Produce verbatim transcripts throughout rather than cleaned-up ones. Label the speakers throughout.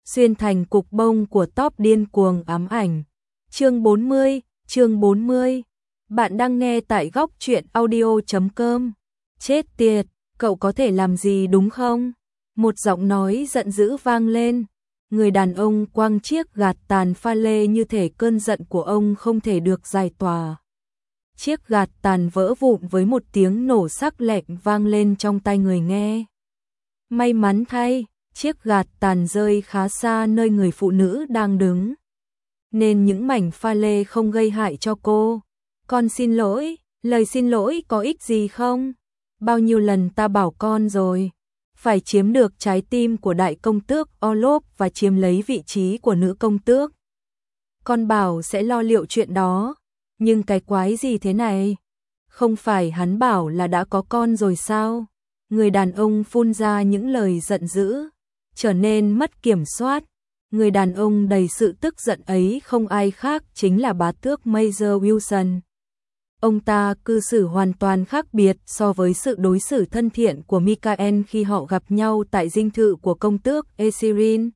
Speaker 1: xuyên thành cục bông của top điên cuồng ám ảnh. Chương bốn mươi, chương bốn mươi. Bạn đang nghe tại góc truyện audio chấm com. Chết tiệt, cậu có thể làm gì đúng không? Một giọng nói giận dữ vang lên. Người đàn ông quăng chiếc gạt tàn pha lê như thể cơn giận của ông không thể được giải tỏa. Chiếc gạt tàn vỡ vụn với một tiếng nổ sắc lẹm vang lên trong tai người nghe. May mắn thay, chiếc gạt tàn rơi khá xa nơi người phụ nữ đang đứng, nên những mảnh pha lê không gây hại cho cô. Con xin lỗi, lời xin lỗi có ích gì không? Bao nhiêu lần ta bảo con rồi, phải chiếm được trái tim của đại công tước Olaf và chiếm lấy vị trí của nữ công tước. Con bảo sẽ lo liệu chuyện đó, nhưng cái quái gì thế này? Không phải hắn bảo là đã có con rồi sao? Người đàn ông phun ra những lời giận dữ, trở nên mất kiểm soát. Người đàn ông đầy sự tức giận ấy không ai khác chính là bá tước Major Wilson. Ông ta cư xử hoàn toàn khác biệt so với sự đối xử thân thiện của Michael khi họ gặp nhau tại dinh thự của công tước Esirin.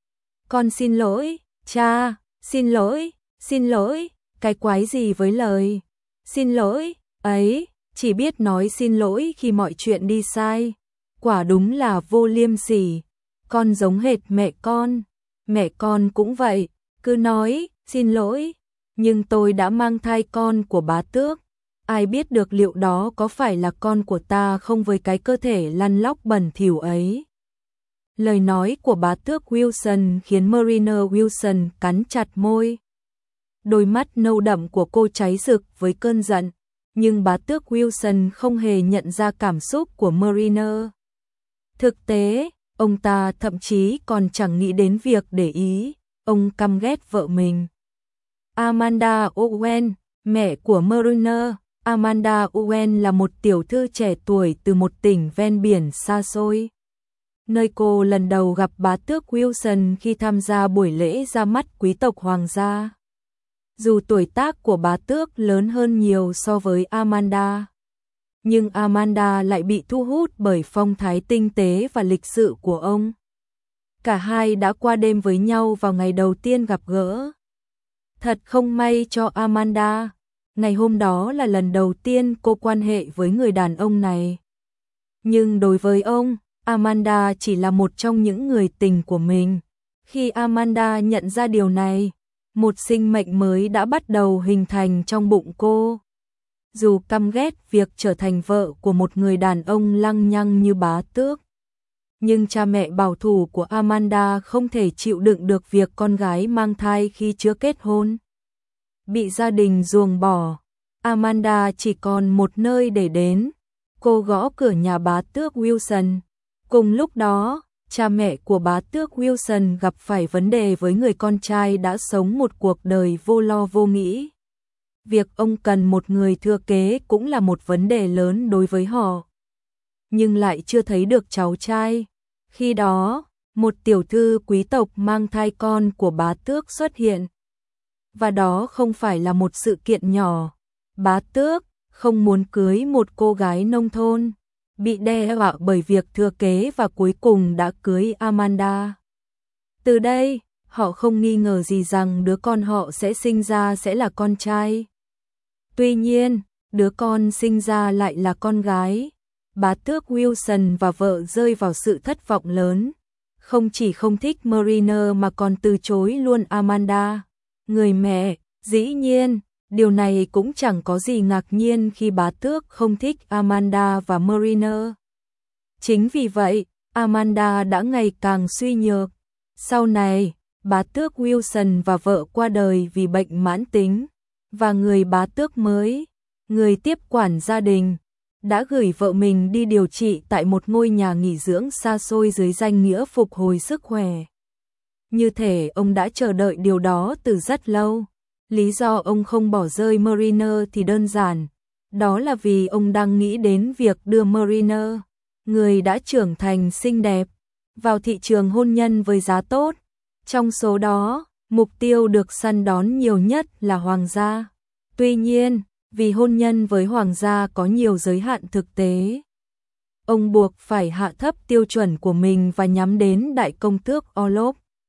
Speaker 1: Con xin lỗi, cha, xin lỗi, xin lỗi, cái quái gì với lời xin lỗi ấy, chỉ biết nói xin lỗi khi mọi chuyện đi sai. Quả đúng là vô liêm sỉ, con giống hệt mẹ con, mẹ con cũng vậy, cứ nói xin lỗi, nhưng tôi đã mang thai con của bá tước. Ai biết được liệu đó có phải là con của ta không với cái cơ thể lăn lóc bẩn thỉu ấy. Lời nói của bá tước Wilson khiến Marina Wilson cắn chặt môi. Đôi mắt nâu đậm của cô cháy rực với cơn giận, nhưng bá tước Wilson không hề nhận ra cảm xúc của Marina. Thực tế, ông ta thậm chí còn chẳng nghĩ đến việc để ý, ông căm ghét vợ mình. Amanda Owen, mẹ của Marina. Amanda Owen là một tiểu thư trẻ tuổi từ một tỉnh ven biển xa xôi, nơi cô lần đầu gặp bá tước Wilson khi tham gia buổi lễ ra mắt quý tộc hoàng gia. Dù tuổi tác của bá tước lớn hơn nhiều so với Amanda, nhưng Amanda lại bị thu hút bởi phong thái tinh tế và lịch sự của ông. Cả hai đã qua đêm với nhau vào ngày đầu tiên gặp gỡ. Thật không may cho Amanda, ngày hôm đó là lần đầu tiên cô quan hệ với người đàn ông này. Nhưng đối với ông, Amanda chỉ là một trong những người tình của mình. Khi Amanda nhận ra điều này, một sinh mệnh mới đã bắt đầu hình thành trong bụng cô. Dù căm ghét việc trở thành vợ của một người đàn ông lăng nhăng như bá tước, nhưng cha mẹ bảo thủ của Amanda không thể chịu đựng được việc con gái mang thai khi chưa kết hôn. Bị gia đình ruồng bỏ, Amanda chỉ còn một nơi để đến. Cô gõ cửa nhà bá tước Wilson. Cùng lúc đó, cha mẹ của bá tước Wilson gặp phải vấn đề với người con trai đã sống một cuộc đời vô lo vô nghĩ. Việc ông cần một người thừa kế cũng là một vấn đề lớn đối với họ. Nhưng lại chưa thấy được cháu trai. Khi đó, một tiểu thư quý tộc mang thai con của bá tước xuất hiện. Và đó không phải là một sự kiện nhỏ. Bá tước không muốn cưới một cô gái nông thôn, bị đe dọa bởi việc thừa kế và cuối cùng đã cưới Amanda. Từ đây, họ không nghi ngờ gì rằng đứa con họ sẽ sinh ra sẽ là con trai. Tuy nhiên, đứa con sinh ra lại là con gái. Bá tước Wilson và vợ rơi vào sự thất vọng lớn. Không chỉ không thích Marina mà còn từ chối luôn Amanda. Người mẹ, dĩ nhiên, điều này cũng chẳng có gì ngạc nhiên khi bá tước không thích Amanda và Marina. Chính vì vậy, Amanda đã ngày càng suy nhược. Sau này, bá tước Wilson và vợ qua đời vì bệnh mãn tính, và người bá tước mới, người tiếp quản gia đình, đã gửi vợ mình đi điều trị tại một ngôi nhà nghỉ dưỡng xa xôi dưới danh nghĩa phục hồi sức khỏe. Như thể ông đã chờ đợi điều đó từ rất lâu. Lý do ông không bỏ rơi Marina thì đơn giản, đó là vì ông đang nghĩ đến việc đưa Marina, người đã trưởng thành xinh đẹp, vào thị trường hôn nhân với giá tốt. Trong số đó, mục tiêu được săn đón nhiều nhất là hoàng gia. Tuy nhiên, vì hôn nhân với hoàng gia có nhiều giới hạn thực tế, ông buộc phải hạ thấp tiêu chuẩn của mình và nhắm đến đại công tước Olaf.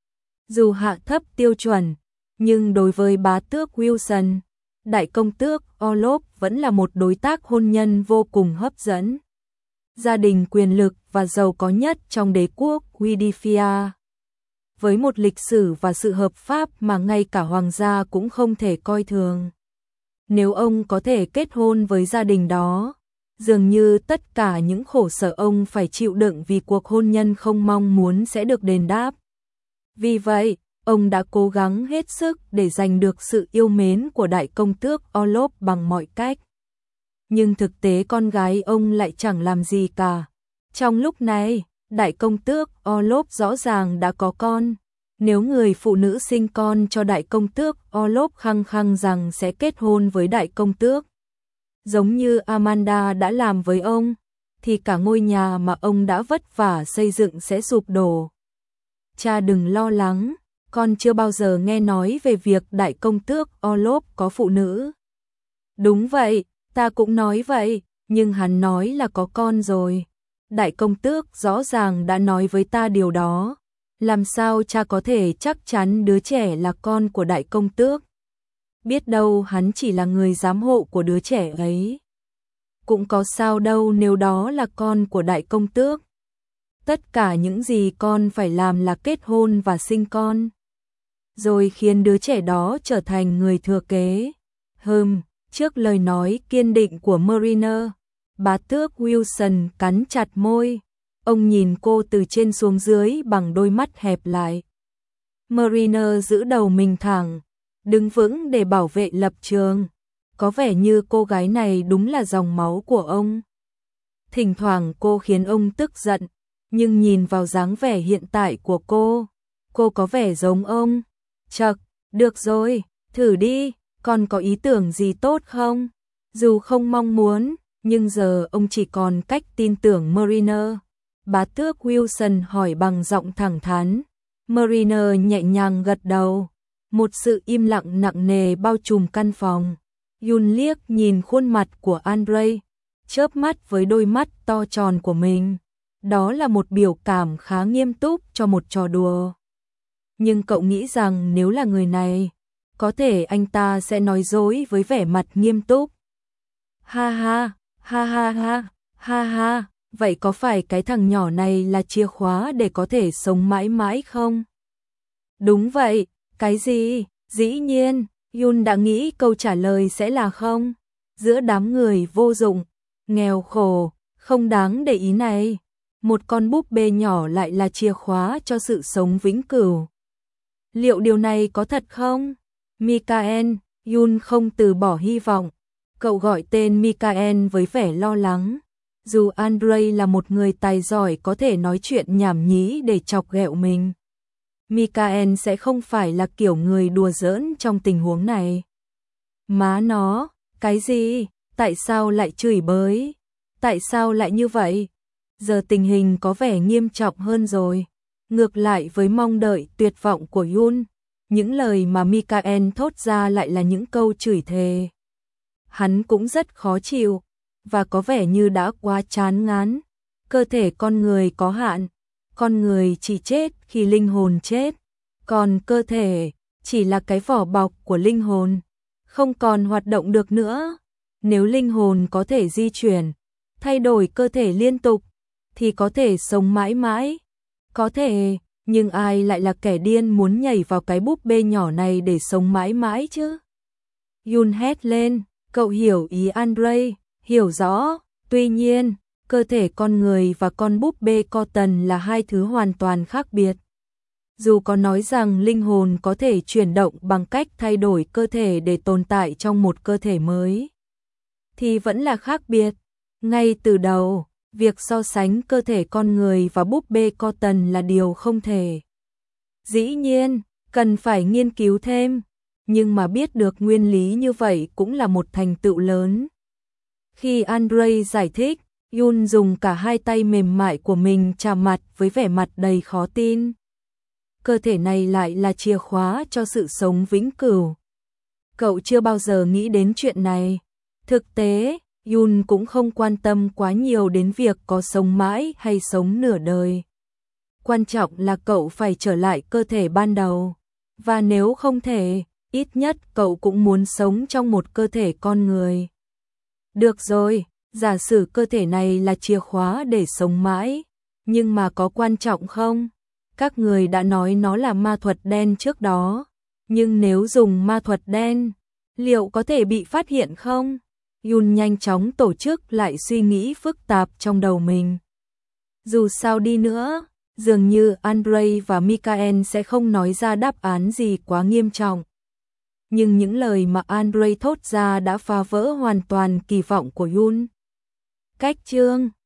Speaker 1: Dù hạ thấp tiêu chuẩn, nhưng đối với bá tước Wilson, đại công tước Orlov vẫn là một đối tác hôn nhân vô cùng hấp dẫn. Gia đình quyền lực và giàu có nhất trong đế quốc Widifia. Với một lịch sử và sự hợp pháp mà ngay cả hoàng gia cũng không thể coi thường. Nếu ông có thể kết hôn với gia đình đó, dường như tất cả những khổ sở ông phải chịu đựng vì cuộc hôn nhân không mong muốn sẽ được đền đáp. Vì vậy, ông đã cố gắng hết sức để giành được sự yêu mến của đại công tước Orlov bằng mọi cách. Nhưng thực tế con gái ông lại chẳng làm gì cả. Trong lúc này, đại công tước Orlov rõ ràng đã có con. Nếu người phụ nữ sinh con cho đại công tước Orlov khăng khăng rằng sẽ kết hôn với đại công tước, giống như Amanda đã làm với ông, thì cả ngôi nhà mà ông đã vất vả xây dựng sẽ sụp đổ. Cha đừng lo lắng, con chưa bao giờ nghe nói về việc đại công tước Orlov có phụ nữ. Đúng vậy, ta cũng nói vậy, nhưng hắn nói là có con rồi. Đại công tước rõ ràng đã nói với ta điều đó. Làm sao cha có thể chắc chắn đứa trẻ là con của đại công tước? Biết đâu hắn chỉ là người giám hộ của đứa trẻ ấy. Cũng có sao đâu nếu đó là con của đại công tước. Tất cả những gì con phải làm là kết hôn và sinh con, rồi khiến đứa trẻ đó trở thành người thừa kế. Hừm, trước lời nói kiên định của Mariner, bá tước Wilson cắn chặt môi. Ông nhìn cô từ trên xuống dưới bằng đôi mắt hẹp lại. Mariner giữ đầu mình thẳng, đứng vững để bảo vệ lập trường. Có vẻ như cô gái này đúng là dòng máu của ông. Thỉnh thoảng cô khiến ông tức giận, nhưng nhìn vào dáng vẻ hiện tại của cô, cô có vẻ giống ông. Chậc, được rồi, thử đi, con có ý tưởng gì tốt không? Dù không mong muốn, nhưng giờ ông chỉ còn cách tin tưởng Mariner. Bá tước Wilson hỏi bằng giọng thẳng thắn. Mariner nhẹ nhàng gật đầu. Một sự im lặng nặng nề bao trùm căn phòng. Yun liếc nhìn khuôn mặt của Andrei, chớp mắt với đôi mắt to tròn của mình. Đó là một biểu cảm khá nghiêm túc cho một trò đùa. Nhưng cậu nghĩ rằng nếu là người này, có thể anh ta sẽ nói dối với vẻ mặt nghiêm túc. Ha ha, ha ha ha, ha ha, vậy có phải cái thằng nhỏ này là chìa khóa để có thể sống mãi mãi không? Đúng vậy, cái gì? Dĩ nhiên, Yun đã nghĩ câu trả lời sẽ là không. Giữa đám người vô dụng, nghèo khổ, không đáng để ý này, một con búp bê nhỏ lại là chìa khóa cho sự sống vĩnh cửu. Liệu điều này có thật không? Mikael, Yun không từ bỏ hy vọng. Cậu gọi tên Mikael với vẻ lo lắng. Dù Andrei là một người tài giỏi có thể nói chuyện nhảm nhí để chọc ghẹo mình, Mikael sẽ không phải là kiểu người đùa giỡn trong tình huống này. Má nó, cái gì? Tại sao lại chửi bới? Tại sao lại như vậy? Giờ tình hình có vẻ nghiêm trọng hơn rồi. Ngược lại với mong đợi tuyệt vọng của Yun, những lời mà Mikael thốt ra lại là những câu chửi thề. Hắn cũng rất khó chịu, và có vẻ như đã quá chán ngán. Cơ thể con người có hạn, con người chỉ chết khi linh hồn chết, còn cơ thể chỉ là cái vỏ bọc của linh hồn, không còn hoạt động được nữa. Nếu linh hồn có thể di chuyển, thay đổi cơ thể liên tục, thì có thể sống mãi mãi. Có thể, nhưng ai lại là kẻ điên muốn nhảy vào cái búp bê nhỏ này để sống mãi mãi chứ? Yun hét lên, cậu hiểu ý Andrei, hiểu rõ. Tuy nhiên, cơ thể con người và con búp bê Cotton là hai thứ hoàn toàn khác biệt. Dù có nói rằng linh hồn có thể chuyển động bằng cách thay đổi cơ thể để tồn tại trong một cơ thể mới, thì vẫn là khác biệt. Ngay từ đầu, việc so sánh cơ thể con người và búp bê Cotton là điều không thể. Dĩ nhiên, cần phải nghiên cứu thêm, nhưng mà biết được nguyên lý như vậy cũng là một thành tựu lớn. Khi Andrei giải thích, Yun dùng cả hai tay mềm mại của mình chạm mặt với vẻ mặt đầy khó tin. Cơ thể này lại là chìa khóa cho sự sống vĩnh cửu. Cậu chưa bao giờ nghĩ đến chuyện này. Thực tế, Yun cũng không quan tâm quá nhiều đến việc có sống mãi hay sống nửa đời. quan trọng là cậu phải trở lại cơ thể ban đầu. Và nếu không thể, ít nhất cậu cũng muốn sống trong một cơ thể con người. Được rồi, giả sử cơ thể này là chìa khóa để sống mãi, nhưng mà có quan trọng không? Các người đã nói nó là ma thuật đen trước đó, nhưng nếu dùng ma thuật đen, liệu có thể bị phát hiện không? Yun nhanh chóng tổ chức lại suy nghĩ phức tạp trong đầu mình. Dù sao đi nữa, dường như Andrei và Mikael sẽ không nói ra đáp án gì quá nghiêm trọng. Nhưng những lời mà Andrei thốt ra đã phá vỡ hoàn toàn kỳ vọng của Yun. Cách chương